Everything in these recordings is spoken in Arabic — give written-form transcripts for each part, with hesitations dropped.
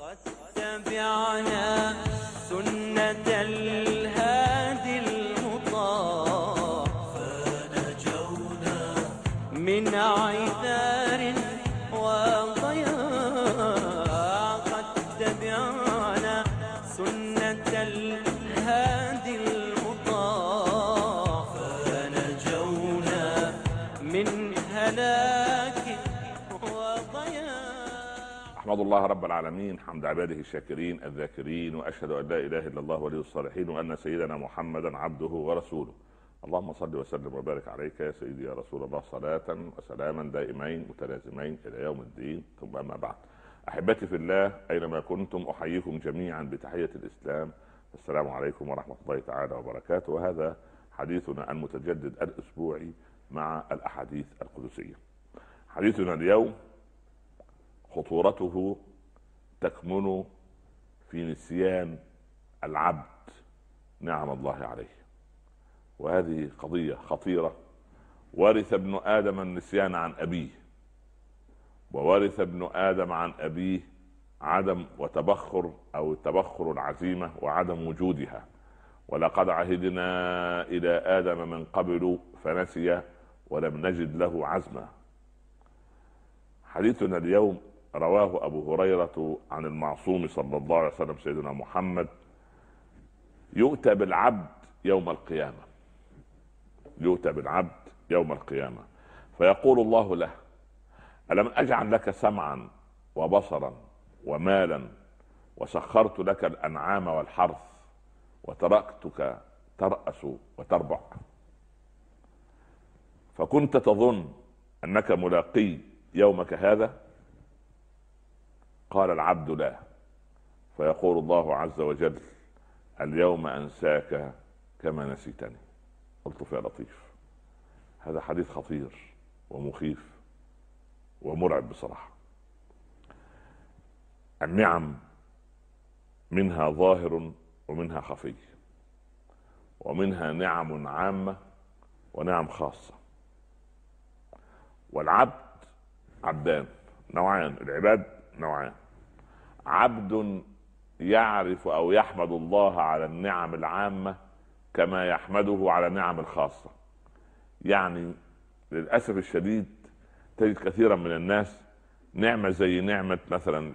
تبعنا سنة الهادي المطاع فنجونا من عثار وضياع. قد تبعنا سنة الهادي المطاع فنجونا من هلاك وضياع. أحمد الله رب العالمين حمد عباده الشاكرين الذاكرين، وأشهد أن لا إله إلا الله ولي الصالحين، وأن سيدنا محمدا عبده ورسوله. اللهم صل وسلم وبارك عليك يا سيدي يا رسول الله، صلاة وسلاما دائمين متلازمين إلى يوم الدين، ثم أما بعد. أحبتي في الله أينما كنتم أحييكم جميعا بتحية الإسلام، السلام عليكم ورحمة الله تعالى وبركاته. وهذا حديثنا المتجدد الأسبوعي مع الأحاديث القدسية. حديثنا اليوم خطورته تكمن في نسيان العبد نعم الله عليه، وهذه قضية خطيرة. ورث ابن آدم النسيان عن أبيه، وورث ابن آدم عن أبيه عدم وتبخر أو تبخر العزيمة وعدم وجودها. ولقد عهدنا إلى آدم من قبل فنسي ولم نجد له عزما. حديثنا اليوم رواه أبو هريرة عن المعصوم صلى الله عليه وسلم سيدنا محمد: يؤتى بالعبد يوم القيامة، يؤتى بالعبد يوم القيامة فيقول الله له: ألم أجعل لك سمعا وبصرا ومالا وسخرت لك الأنعام والحرث وتركتك ترأس وتربع، فكنت تظن أنك ملاقي يومك هذا؟ قال العبد: لا. فيقول الله عز وجل: اليوم أنساك كما نسيتني. قلت يا لطيف، هذا حديث خطير ومخيف ومرعب بصراحة. النعم منها ظاهر ومنها خفي، ومنها نعم عامة ونعم خاصة. والعبد عبدان، نوعان، العباد نوعان: عبد يعرف أو يحمد الله على النعم العامة كما يحمده على النعم الخاصة. يعني للأسف الشديد تجد كثيرا من الناس نعمة زي نعمة مثلا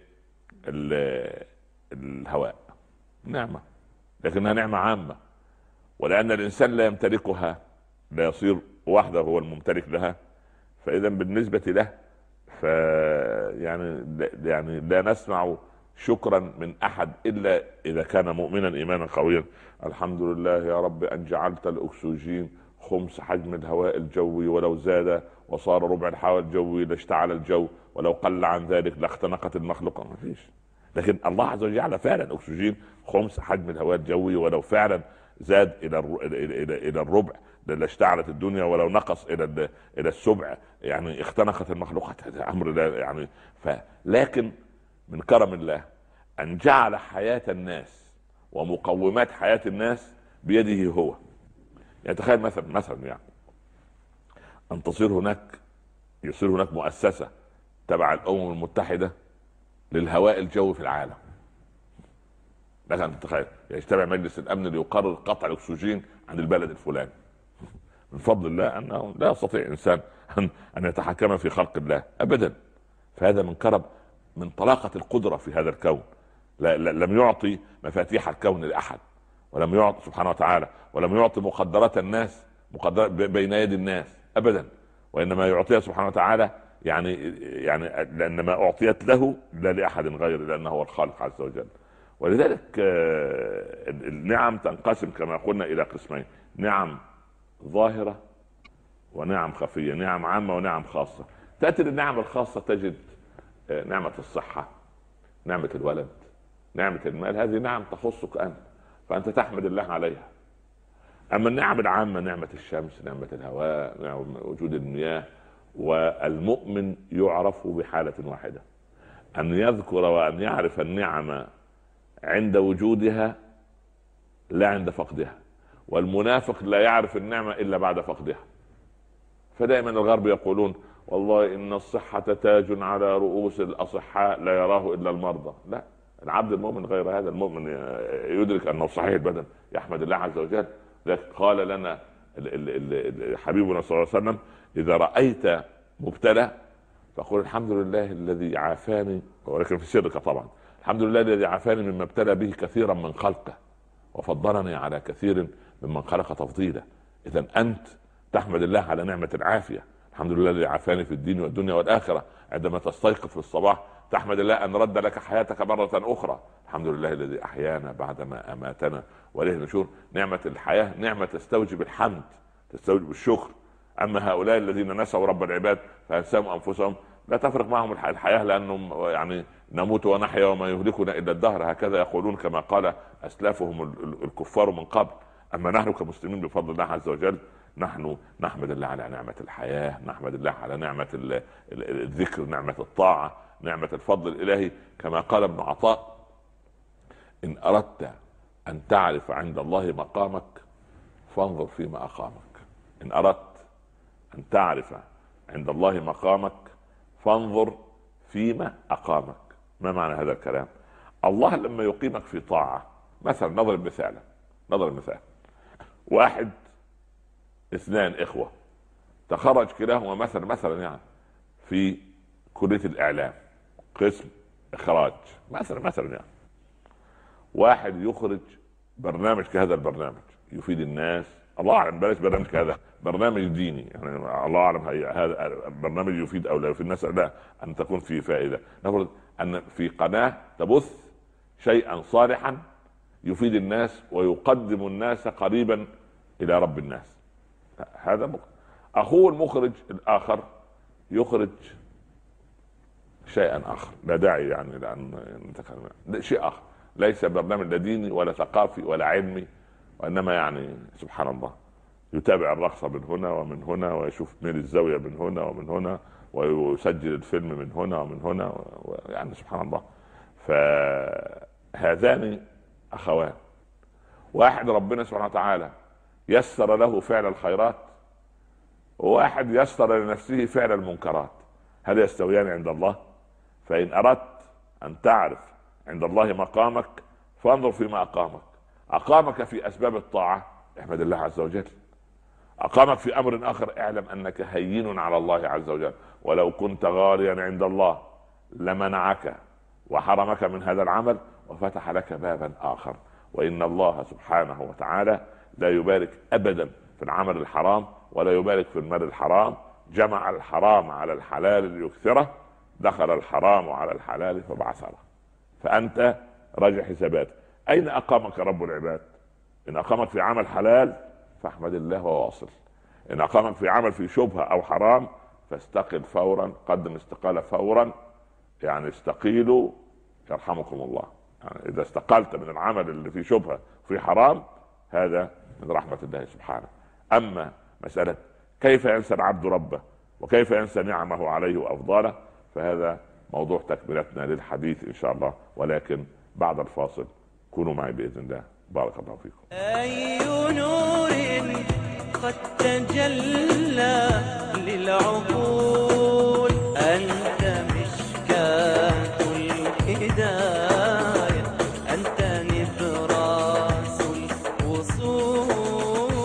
الهواء، نعمة لكنها نعمة عامة، ولأن الإنسان لا يمتلكها لا يصير وحده هو الممتلك لها، فإذا بالنسبة له يعني لا نسمع شكرا من أحد إلا إذا كان مؤمنا إيمانا قويا. الحمد لله يا رب أن جعلت الأكسجين خمس حجم الهواء الجوي، ولو زاد وصار ربع الهواء الجوي لاشتعل الجو، ولو قل عن ذلك لاختنقت المخلوقة. ما فيش. لكن الله عز وجل جعل فعلا أكسجين خمس حجم الهواء الجوي، ولو فعلا زاد إلى الربع لاشتعلت الدنيا، ولو نقص إلى السبع يعني اختنقت المخلوقات. هذا أمر لا يعني لكن من كرم الله أن جعل حياة الناس ومقومات حياة الناس بيده هو. يعني تخيل مثلا يعني أن يصير هناك مؤسسة تبع الأمم المتحدة للهواء الجوي في العالم. لكن تخيل يجتمع مجلس الأمن ليقرر قطع الأكسجين عن البلد الفلاني. من فضل الله أنه لا يستطيع إنسان أن يتحكم في خلق الله أبدا. فهذا من كرم، من طلاقة القدرة في هذا الكون. لم يعطي مفاتيح الكون لأحد، ولم يعطي سبحانه وتعالى، ولم يعطي مقدرات الناس بين يد الناس أبدا، وإنما يعطيها سبحانه وتعالى يعني لأن ما أعطيت له لا لأحد غيره، لأنه هو الخالق عز وجل. ولذلك النعم تنقسم كما قلنا إلى قسمين: نعم ظاهرة ونعم خفية، نعم عامة ونعم خاصة. تأتي للنعم الخاصة تجد نعمة الصحة، نعمة الولد، نعمة المال. هذه نعم تخصك أنت، فأنت تحمد الله عليها. أما النعم العامة: نعمة الشمس، نعمة الهواء، نعمة وجود المياه. والمؤمن يعرف بحالة واحدة: أن يذكر وأن يعرف النعمة عند وجودها لا عند فقدها. والمنافق لا يعرف النعمة إلا بعد فقدها. فدائما الغرب يقولون والله ان الصحة تاج على رؤوس الاصحاء لا يراه الا المرضى. لا، العبد المؤمن غير هذا. المؤمن يدرك انه صحيح البدن يحمد الله عز وجل. لذلك قال لنا حبيبنا صلى الله عليه وسلم: اذا رايت مبتلى فقل الحمد لله الذي عافاني، ولكن في سرك طبعا، الحمد لله الذي عافاني مما ابتلى به كثيرا من خلقه وفضلني على كثير ممن خلق تفضيلا. اذا انت تحمد الله على نعمة العافية. الحمد لله الذي عافاني في الدين والدنيا والآخرة. عندما تستيقظ في الصباح تحمد الله أن رد لك حياتك مرة أخرى. الحمد لله الذي أحيانا بعدما أماتنا وإليه النشور. نعمة الحياة نعمة تستوجب الحمد، تستوجب الشكر. أما هؤلاء الذين نسوا رب العباد فأنساهم أنفسهم، لا تفرق معهم الحياة، لأنهم يعني نموت ونحيا وما يهلكنا إلا الدهر، هكذا يقولون كما قال أسلافهم الكفار من قبل. أما نحن كمسلمين بفضل الله عز وجل نحن نحمد الله على نعمة الحياة، نحمد الله على نعمة الذكر، نعمة الطاعة، نعمة الفضل الإلهي. كما قال ابن عطاء: إن أردت أن تعرف عند الله مقامك فانظر فيما أقامك. إن أردت أن تعرف عند الله مقامك فانظر فيما أقامك. ما معنى هذا الكلام؟ الله لما يقيمك في طاعة، مثلا نضرب مثال، واحد اثنان اخوة تخرج كلاهما مثلا يعني في كلية الاعلام قسم اخراج مثلا يعني، واحد يخرج برنامج كهذا البرنامج يفيد الناس، الله اعلم، بلاش برنامج كهذا، برنامج ديني يعني، الله اعلم هذا برنامج يفيد او لا يفيد الناس، لا ان تكون فيه فائدة. نفرض ان في قناة تبث شيئا صالحا يفيد الناس ويقدم الناس قريبا الى رب الناس، هذا اخوه المخرج الاخر يخرج شيئا اخر، لا داعي يعني لان نتكلم شيء اخر، ليس برنامج لا ديني ولا ثقافي ولا علمي، وانما يعني سبحان الله يتابع الرقصة من هنا ومن هنا، ويشوف ميل الزاوية من هنا ومن هنا، ويسجل الفيلم من هنا ومن هنا، يعني سبحان الله. فهذان اخوان، واحد ربنا سبحانه وتعالى يسر له فعل الخيرات، وواحد يسر لنفسه فعل المنكرات، هل يستويان عند الله؟ فإن أردت أن تعرف عند الله مقامك فانظر فيما أقامك في أسباب الطاعة احمد الله عز وجل، أقامك في أمر آخر اعلم أنك هين على الله عز وجل، ولو كنت غاليا عند الله لمنعك وحرمك من هذا العمل وفتح لك بابا آخر. وإن الله سبحانه وتعالى لا يبارك أبدا في العمل الحرام ولا يبارك في المال الحرام، جمع الحرام على الحلال ليكثره، دخل الحرام على الحلال فبعثره. فأنت راجع حسابات، أين أقامك رب العباد؟ إن أقامك في عمل حلال فاحمد الله وواصل، إن أقامك في عمل في شبهة أو حرام فاستقل فورا، قدم استقالة فورا، يعني استقيلوا يرحمكم الله. يعني إذا استقلت من العمل اللي فيه شبهة في حرام هذا من رحمة الله سبحانه. أما مسألة كيف ينسى العبد ربه وكيف ينسى نعمه عليه وأفضاله فهذا موضوع تكملتنا للحديث إن شاء الله، ولكن بعد الفاصل كونوا معي بإذن الله. بارك الله فيكم. أي نور قد تجلى للعقول أنت مشكاة الهداية، أنت نبراس الوصول.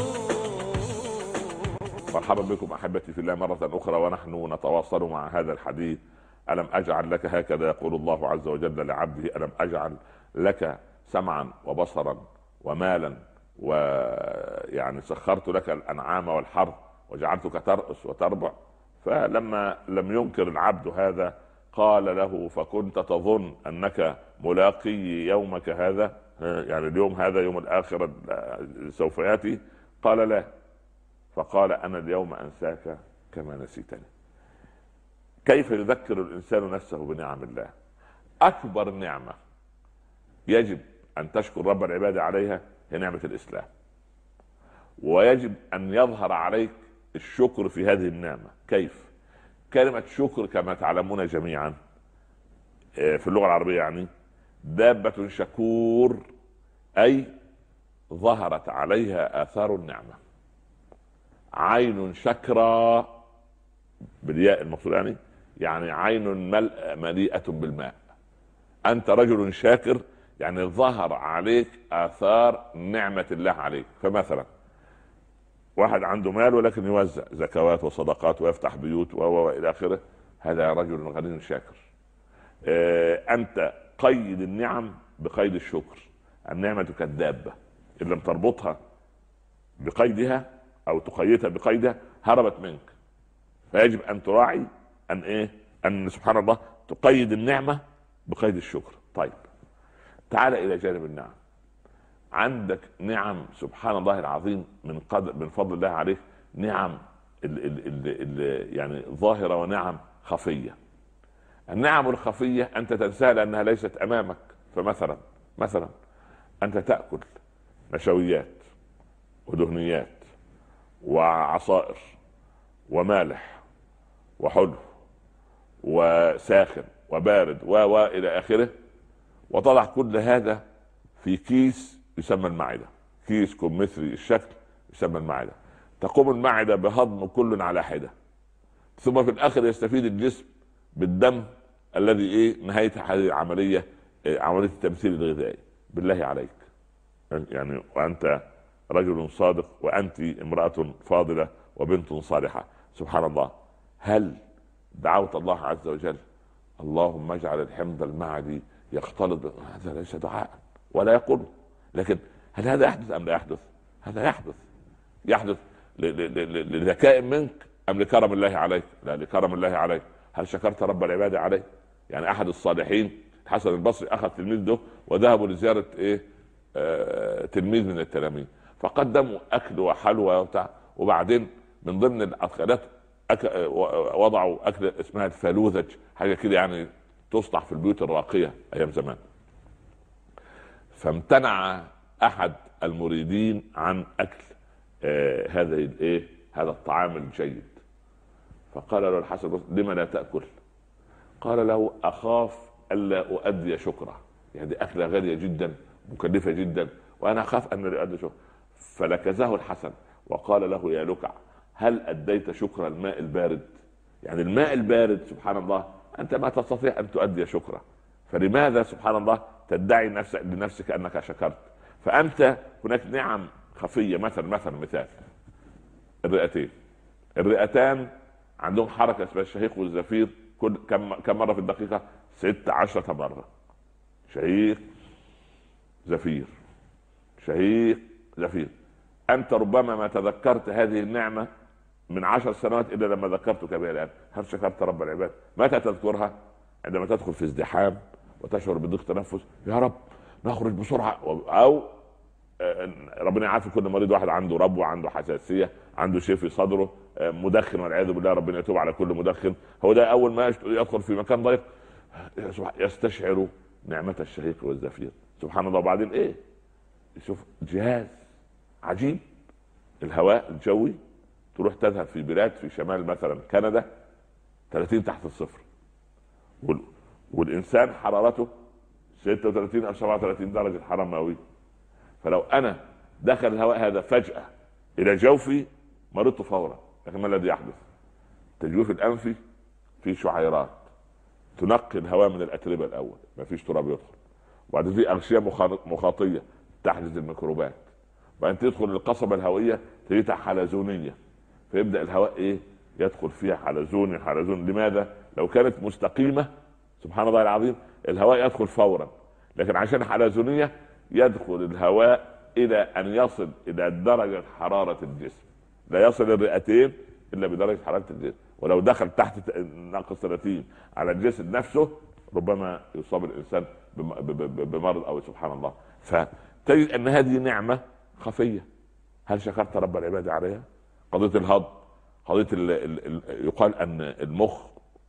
مرحبا بكم أحبتي في الله مرة أخرى، ونحن نتواصل مع هذا الحديث. ألم أجعل لك، هكذا يقول الله عز وجل لعبده، ألم أجعل لك سمعا وبصرا ومالا، ويعني سخرت لك الأنعام والحرث وجعلتك ترأس وتربع. فلما لم ينكر العبد هذا قال له فكنت تظن أنك ملاقي يومك هذا، يعني اليوم هذا يوم الآخرة سوف يأتي؟ قال لا، فقال أنا اليوم أنساك كما نسيتني. كيف يذكر الإنسان نفسه بنعم الله؟ أكبر نعمة يجب أن تشكر رب العباد عليها هي نعمة الإسلام، ويجب أن يظهر عليك الشكر في هذه النعمة. كيف؟ كلمة شكر كما تعلمون جميعا في اللغة العربية يعني دابة شكور، أي ظهرت عليها آثار النعمة. عين شكرى بالياء المقصود يعني عين مليئة بالماء. انت رجل شاكر، يعني ظهر عليك اثار نعمة الله عليك. فمثلا واحد عنده مال ولكن يوزع زكوات وصدقات ويفتح بيوت والى اخره، هذا رجل غني شاكر. انت قيد النعم بقيد الشكر. النعمة كالدابة، ان لم تربطها بقيدها او تقيدها بقيدها هربت منك. فيجب ان تراعي ان سبحان الله تقيد النعمة بقيد الشكر. طيب تعال الى جانب النعم. عندك نعم سبحان الله العظيم من فضل الله عليك، نعم يعني ظاهرة ونعم خفية. النعم الخفية انت تنساها لانها ليست امامك. فمثلا انت تأكل نشويات ودهنيات وعصائر ومالح وحلو وساخن وبارد والى اخره، وتضع كل هذا في كيس يسمى المعدة، كيس كمثري الشكل يسمى المعدة. تقوم المعدة بهضم كل على حدة، ثم في الاخر يستفيد الجسم بالدم الذي نهاية هذه العملية عملية التمثيل الغذائي. بالله عليك يعني، وانت رجل صادق وانت امرأة فاضلة وبنت صالحة، سبحان الله، هل دعوت الله عز وجل اللهم اجعل الحمض المعدي يختلط هذا ليس دعاء ولا يقول، لكن هل هذا يحدث ام لا يحدث؟ هذا يحدث لذكاء منك ام لكرم الله عليك؟ لا، لكرم الله عليك. هل شكرت رب العباد عليه؟ يعني احد الصالحين الحسن البصري اخذ تلميذه وذهبوا لزيارة تلميذ من التلاميذ، فقدموا اكل وحلوى وبتاع، وبعدين من ضمن الاكلات وضعوا اكل اسمها الفالوذج، حاجه كده يعني تصنع في البيوت الراقيه ايام زمان. فامتنع احد المريدين عن اكل هذا الطعام الجيد، فقال له الحسن البصري لما لا تاكل؟ قال له اخاف الا اؤدي شكره، يعني اكله غاليه جدا مكلفه جدا وانا اخاف ان لا اؤدي شكره. فلكزه الحسن وقال له يا لكع، هل اديت شكر الماء البارد؟ يعني الماء البارد سبحان الله انت ما تستطيع ان تؤدي شكره، فلماذا سبحان الله تدعي لنفسك انك شكرت؟ فانت هناك نعم خفيه، مثال الرئتان عندهم حركه اسمها الشهيق والزفير، كم مره في الدقيقه؟ 16 مره. شهيق زفير شهيق زفير. انت ربما ما تذكرت هذه النعمه من 10 سنوات الا لما ذكرتك بها الان. هل شكرت رب العباد؟ متى تذكرها؟ عندما تدخل في ازدحام وتشعر بضيق تنفس، يا رب نخرج بسرعه، او ربنا يعافي كل مريض، واحد عنده ربو، عنده حساسيه، عنده شيء في صدره، مدخن والعياذ بالله، ربنا يتوب على كل مدخن. هو ده اول ما يدخل في مكان ضيق يستشعر نعمه الشهيق والزفير، سبحان الله. وبعدين شوف جهاز عجيب، الهواء الجوي، تروح تذهب في بلاد في شمال مثلا كندا 30 تحت الصفر، والانسان حرارته 36 او 37 درجه حراره مئويه. فلو انا دخل الهواء هذا فجاه الى جوفي مرضت فورا. لكن ما الذي يحدث؟ تجويف الانفي في شعيرات تنقي الهواء من الاتربه الاول، ما فيش تراب يدخل، وبعدين في اغشيه مخاطيه تحجز الميكروبات، وبعدين تدخل القصبه الهوائيه تجدها حلزونيه، فيبدا الهواء يدخل فيها حلزون. لماذا؟ لو كانت مستقيمه سبحان الله العظيم الهواء يدخل فورا، لكن عشان حلزونيه يدخل الهواء الى ان يصل الى درجه حراره الجسم، لا يصل الرئتين الا بدرجه حراره الجسم. ولو دخل تحت ناقص 30 على الجسد نفسه ربما يصاب الانسان بمرض او سبحان الله. فتجد ان هذه نعمه خفيه. هل شكرت رب العباد عليها؟ قضيه الهضم، قضيه يقال ان المخ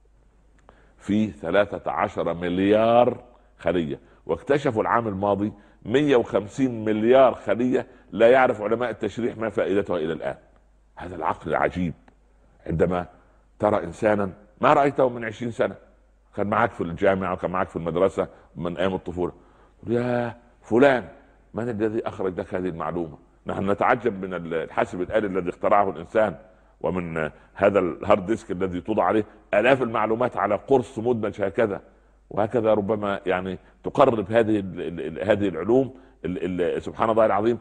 فيه 13 مليار خليه، واكتشفوا العام الماضي 150 مليار خليه لا يعرف علماء التشريح ما فائدتها الى الان. هذا العقل العجيب. عندما ترى انسانا ما رايته من 20 سنه، كان معك في الجامعه وكان معك في المدرسه من ايام الطفوله، يا فلان من الذي اخرج لك هذه المعلومه؟ نحن نتعجب من الحاسب الآلي الذي اخترعه الانسان ومن هذا الهارد ديسك الذي توضع عليه آلاف المعلومات على قرص مدمج هكذا، وهكذا ربما يعني تقرب هذه العلوم سبحان الله العظيم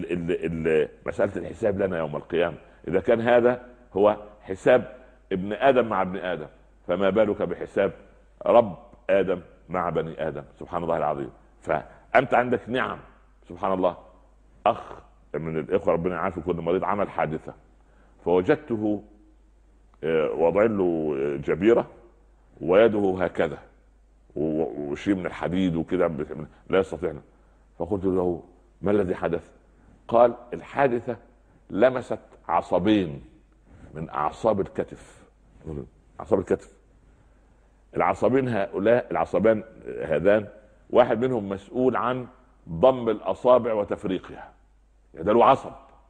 مسألة الحساب لنا يوم القيامة. إذا كان هذا هو حساب ابن آدم مع ابن آدم، فما بالك بحساب رب آدم مع بني آدم سبحان الله العظيم. فأنت عندك نعم سبحان الله. أخ من الإخوة ربنا يعافي كل مريض عمل حادثة، فوجدته وضع له جبيرة ويده هكذا وشيء من الحديد وكذا لا يستطيع. فقلت له ما الذي حدث؟ قال الحادثة لمست عصبين من أعصاب الكتف. أعصاب الكتف، العصبين هؤلاء العصبان هذان واحد منهم مسؤول عن ضم الأصابع وتفريقها، يعني ده له عصب.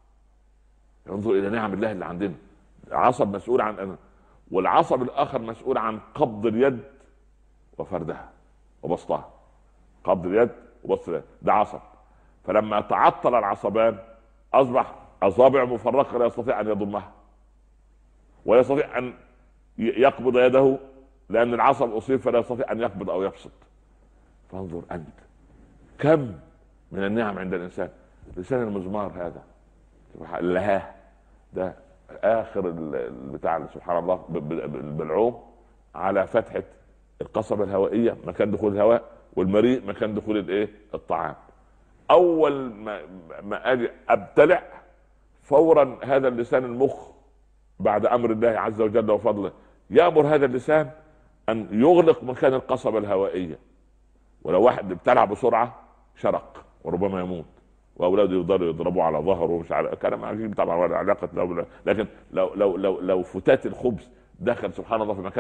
انظر إلى نعم الله اللي عندنا، عصب مسؤول عن أنا، والعصب الآخر مسؤول عن قبض اليد وفردها وبسطها. قبض اليد وبسط اليد ده عصب. فلما تعطل العصبان أصبح أصابع مفرقة لا يستطيع أن يضمها ولا يستطيع أن يقبض يده لأن العصب أصيب فلا يستطيع أن يقبض أو يبسط. فانظر أنت كم من النعم عند الإنسان. لسان المزمار هذا لها ده آخر بتاع سبحان الله بالعوم على فتحة القصبة الهوائية مكان دخول الهواء، والمريء مكان دخول الطعام. أول ما أجي أبتلع فورا هذا اللسان المخ بعد أمر الله عز وجل وفضله يأمر هذا اللسان أن يغلق مكان القصبة الهوائية. ولو واحد ابتلع بسرعة شرق وربما يموت، واولاده يفضلوا يضربوا على ظهره مش على كلام عجيب طبعا ولا علاقه له. لكن لو فتات الخبز دخل سبحان الله في مكان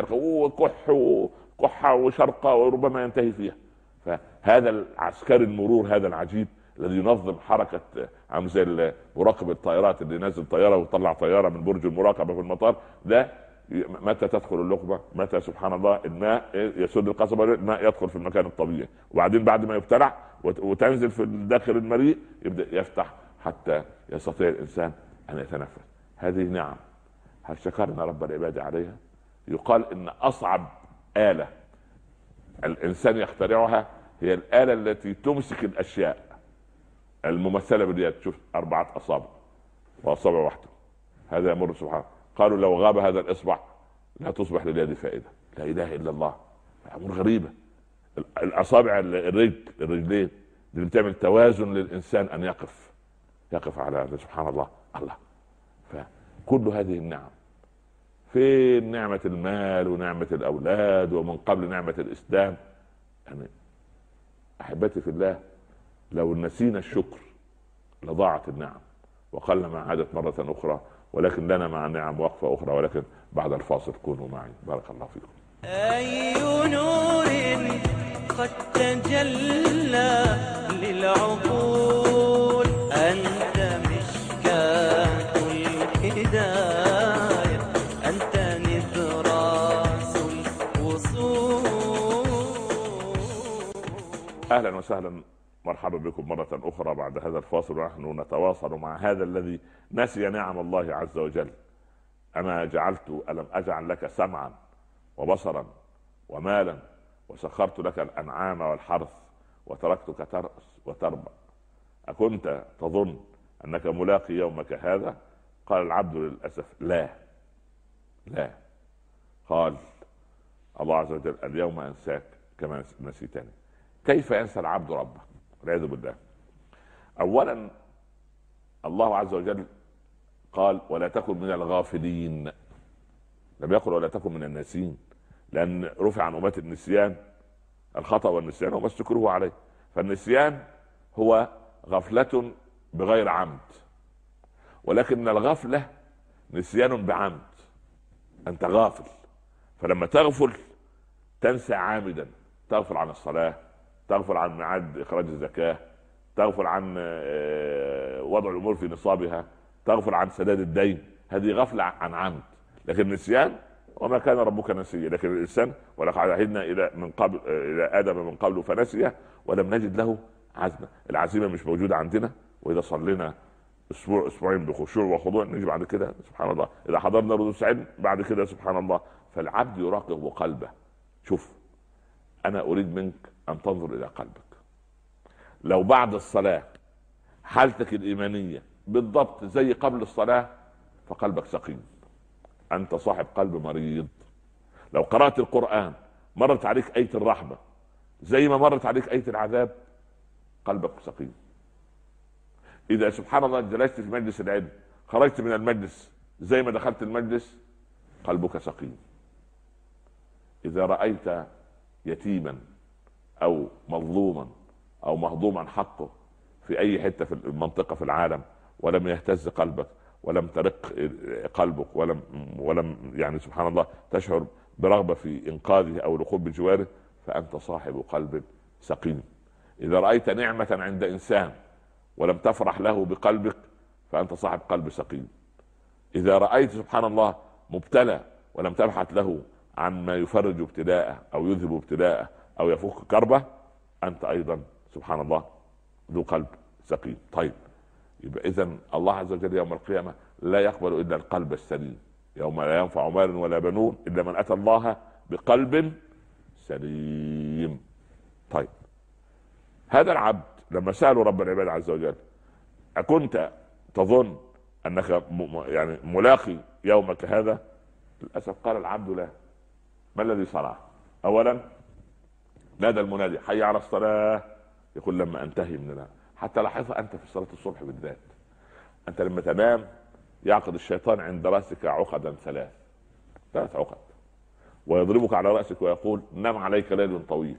كح وشرقه وربما ينتهي فيها. فهذا العسكري المرور هذا العجيب الذي ينظم حركه عامل زي مراقب الطائرات اللي ينزل طياره ويطلع طياره من برج المراقبه في المطار ده، متى تدخل اللقمه متى سبحان الله الماء يسد القصبه الماء يدخل في المكان الطبيعي، وبعدين بعد ما يبتلع وتنزل في داخل المريء يبدا يفتح حتى يستطيع الانسان ان يتنفس. هذه نعم، هل شكرنا رب العباد عليها؟ يقال ان اصعب آلة الانسان يخترعها هي الآلة التي تمسك الاشياء الممثله باليد. شوف 4 أصابع واصابع واحده، هذا يمر سبحانه. قالوا لو غاب هذا الاصبع لا تصبح لليد فائده. لا اله الا الله، امور غريبه. الاصابع الرجلين اللي بتعمل توازن للانسان ان يقف على سبحان الله. فكل هذه النعم في نعمه المال ونعمه الاولاد ومن قبل نعمه الاسلام. يعني احبتي في الله لو نسينا الشكر لضاعت النعم وقلما عادت مره اخرى. ولكن لنا مع النعم وقفه اخرى، ولكن بعد الفاصل كونوا معي. بارك الله فيكم. أي نور قد تجلى للعقول، أنت مشكاة الهداية، أنت نذراس الوصول. أهلا وسهلا، مرحبا بكم مرة أخرى بعد هذا الفاصل، ونحن نتواصل مع هذا الذي نسي نعم الله عز وجل. ألم أجعل لك سمعا وبصرا ومالا وسخرت لك الأنعام والحرث وتركتك ترأس وتربع، أكنت تظن أنك ملاقي يومك هذا؟ قال العبد للأسف لا. قال الله عز وجل اليوم أنساك كما نسيتني. كيف ينسى العبد ربه؟ والعياذ بالله. أولا الله عز وجل قال ولا تكن من الغافلين، لم يقل ولا تكن من الناسين، لأن رفع عن أمة النسيان الخطأ والنسيان وما استكرهوا عليه. فالنسيان هو غفلة بغير عمد، ولكن الغفلة نسيان بعمد. أنت غافل، فلما تغفل تنسى عامدا، تغفل عن الصلاة، تغفل عن ميعاد إخراج الزكاة، تغفل عن وضع الأمور في نصابها، تغفل عن سداد الدين. هذه غفلة عن عمد. لكن نسيان وما كان ربك نسيا. لكن الإنسان ولقد عهدنا إلى آدم من قبل فنسي ولم نجد له عزما. العزيمة مش موجودة عندنا. وإذا صلينا اسبوع اسبوعين بخشوع وخضوع، نيجي بعد كده سبحان الله اذا حضرنا دروس علم بعد كده سبحان الله. فالعبد يراقب قلبه. شوف، انا اريد منك ان تنظر الى قلبك. لو بعد الصلاه حالتك الايمانيه بالضبط زي قبل الصلاه فقلبك سقيم، انت صاحب قلب مريض. لو قرات القران مرت عليك ايه الرحمه زي ما مرت عليك ايه العذاب قلبك سقيم. اذا سبحان الله جلست في مجلس العلم خرجت من المجلس زي ما دخلت المجلس قلبك سقيم. اذا رايت يتيما او مظلوما او مهضوما حقه في اي حته في المنطقه في العالم ولم يهتز قلبك ولم ترق قلبك ولم يعني سبحان الله تشعر برغبه في انقاذه او الوقوف بجواره فانت صاحب قلب سقيم. اذا رايت نعمه عند انسان ولم تفرح له بقلبك فانت صاحب قلب سقيم. اذا رايت سبحان الله مبتلى ولم تبحث له عن ما يفرج ابتلاءه او يذهب ابتلاءه او يفك كربه انت ايضا سبحان الله ذو قلب سقيم. طيب، يبقى اذا الله عز وجل يوم القيامه لا يقبل الا القلب السليم، يوم لا ينفع مال ولا بنون الا من اتى الله بقلب سليم. طيب، هذا العبد لما سالوا رب العباد عز وجل اكنت تظن انك يعني ملاقي يومك هذا؟ للاسف قال العبد لا. ما الذي صنع؟ اولا نادى المنادي حي على الصلاه، يقول لما انتهي من النوم. حتى لاحظها انت في صلاه الصبح بالذات، انت لما تنام يعقد الشيطان عند راسك عقدا ثلاث عقد ويضربك على راسك ويقول نم عليك ليل طويل.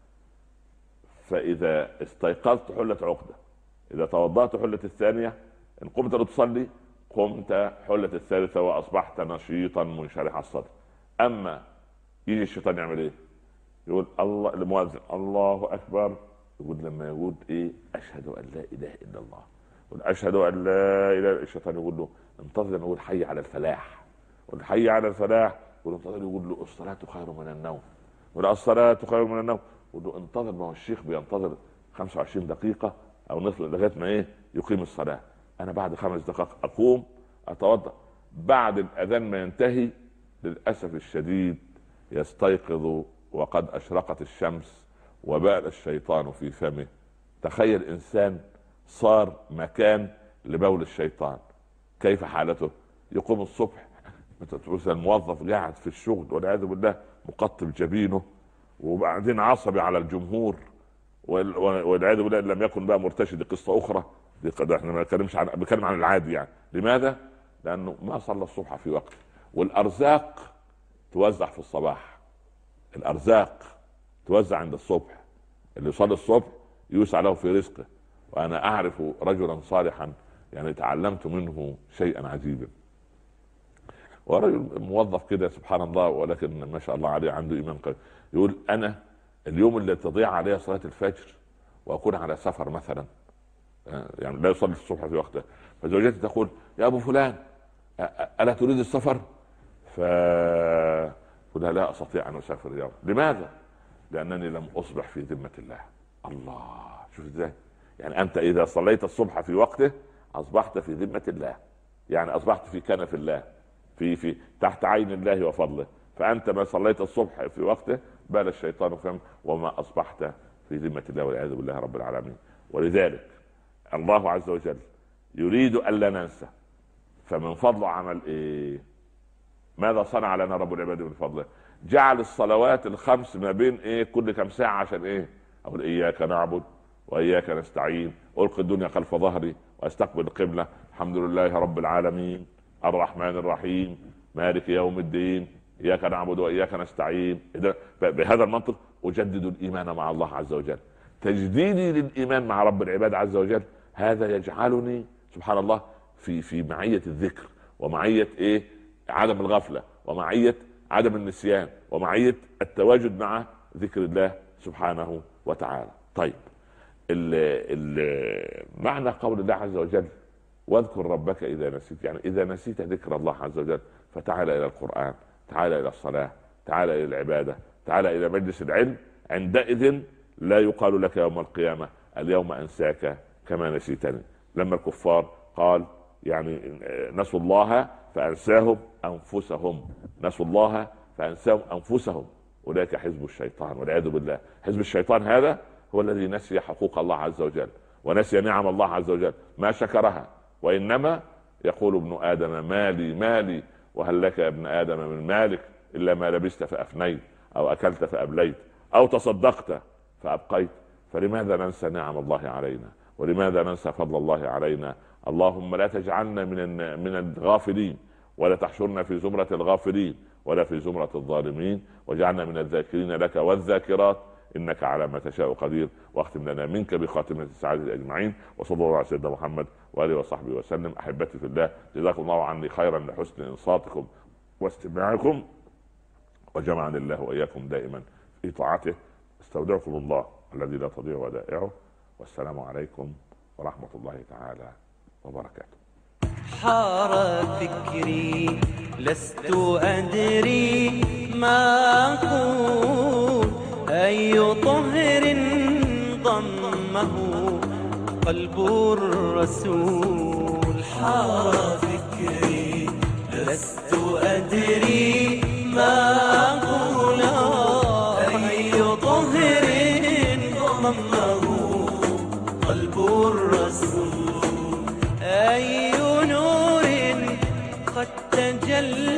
فاذا استيقظت حلت عقده، اذا توضأت حلت الثانيه، ان قمت لتصلي قمت حلت الثالثه واصبحت نشيطا منشرح الصدر. اما يجي الشيطان يعمل ايه؟ يقول الله المؤذن الله اكبر، يقول لما يقول ايه اشهد ان لا اله الا الله، يقول اشهد ان لا اله. الشيطان يقول له انتظر لما يقول حي على الفلاح، يقول حي على الفلاح، يقول انتظر، يقول له الصلاه خير من النوم، يقول الصلاه خير من النوم، يقول له انتظر، ما هو الشيخ بينتظر 25 دقيقه او نصف لغايه ما ايه يقيم الصلاه. انا بعد 5 دقائق اقوم اتوضا، بعد الاذان ما ينتهي للاسف الشديد يستيقظ وقد اشرقت الشمس وبال الشيطان في فمه. تخيل انسان صار مكان لبول الشيطان، كيف حالته؟ يقوم الصبح مثلا الموظف قاعد في الشغل والعياذ بالله مقطب جبينه وبعدين عصبي على الجمهور والعياذ بالله لم يكن بقى مرتشد، قصه اخرى دي احنا ما بنتكلم عن العادي يعني. لماذا؟ لانه ما صلى الصبح في وقته. والارزاق توزع في الصباح، الارزاق توزع عند الصبح، اللي يصلي الصبح يوسع له في رزقه. وانا اعرف رجلا صالحا يعني تعلمت منه شيئا عجيبا، ورجل موظف كده سبحان الله ولكن ما شاء الله عليه عنده ايمان قوي. يقول انا اليوم اللي تضيع عليه صلاه الفجر واكون على سفر مثلا، يعني لا يصلي الصبح في وقته، فزوجتي تقول يا ابو فلان الا تريد السفر؟ فقل لا استطيع ان اسافر اليوم. لماذا؟ لانني لم اصبح في ذمه الله. الله، شوف ازاي يعني انت اذا صليت الصبح في وقته اصبحت في ذمه الله، يعني اصبحت في كنف الله، في تحت عين الله وفضله. فانت ما صليت الصبح في وقته بال الشيطان فهم وما اصبحت في ذمه الله والعياذ بالله رب العالمين. ولذلك الله عز وجل يريد الا ننسى، فمن فضله عمل ايه؟ ماذا صنع لنا رب العباد من فضله؟ جعل الصلوات الخمس ما بين ايه كل كم ساعه عشان ايه؟ اقول اياك نعبد واياك نستعين، القي الدنيا خلف ظهري واستقبل القبله، الحمد لله رب العالمين الرحمن الرحيم مالك يوم الدين اياك نعبد واياك نستعين. بهذا المنطق اجدد الايمان مع الله عز وجل. تجديدي للايمان مع رب العباد عز وجل هذا يجعلني سبحان الله في معيه الذكر ومعيه ايه عدم الغفله ومعيه عدم النسيان ومعيه التواجد مع ذكر الله سبحانه وتعالى. طيب، معنى قول الله عز وجل واذكر ربك اذا نسيت، يعني اذا نسيت ذكر الله عز وجل فتعال الى القرآن، تعال الى الصلاة، تعال الى العبادة، تعال الى مجلس العلم. عندئذ لا يقال لك يوم القيامة اليوم انساك كما نسيتني. لما الكفار قال يعني نسوا الله فأنساهم أنفسهم، نسوا الله فأنساهم أنفسهم، أولئك حزب الشيطان والعياذ بالله. حزب الشيطان هذا هو الذي نسي حقوق الله عز وجل ونسي نعم الله عز وجل ما شكرها، وإنما يقول ابن آدم مالي مالي، وهل لك يا ابن آدم من مالك إلا ما لبست فأفنيت أو أكلت فأبليت أو تصدقت فأبقيت. فلماذا ننسى نعم الله علينا؟ ولماذا ننسى فضل الله علينا؟ اللهم لا تجعلنا من الغافلين، ولا تحشرنا في زمرة الغافلين ولا في زمرة الظالمين، واجعلنا من الذاكرين لك والذاكرات إنك على ما تشاء قدير. واختم لنا منك بخاتمة السعادة أجمعين، وصلى الله على سيدنا محمد وآله وصحبه وسلم. أحبتي في الله، جزاكم الله عني خيرا لحسن إنصاتكم واستماعكم، وجمعني الله وإياكم دائما في طاعته. استودعكم الله الذي لا تضيع ودائعه، والسلام عليكم ورحمة الله تعالى وبركاته. حار فكري لست أدري ما أقول، أي طهر ضمه قلب الرسول. حار فكري لست أدري ما أقول، أي طهر ضمه قلب الرسول. أي نور قد تجلى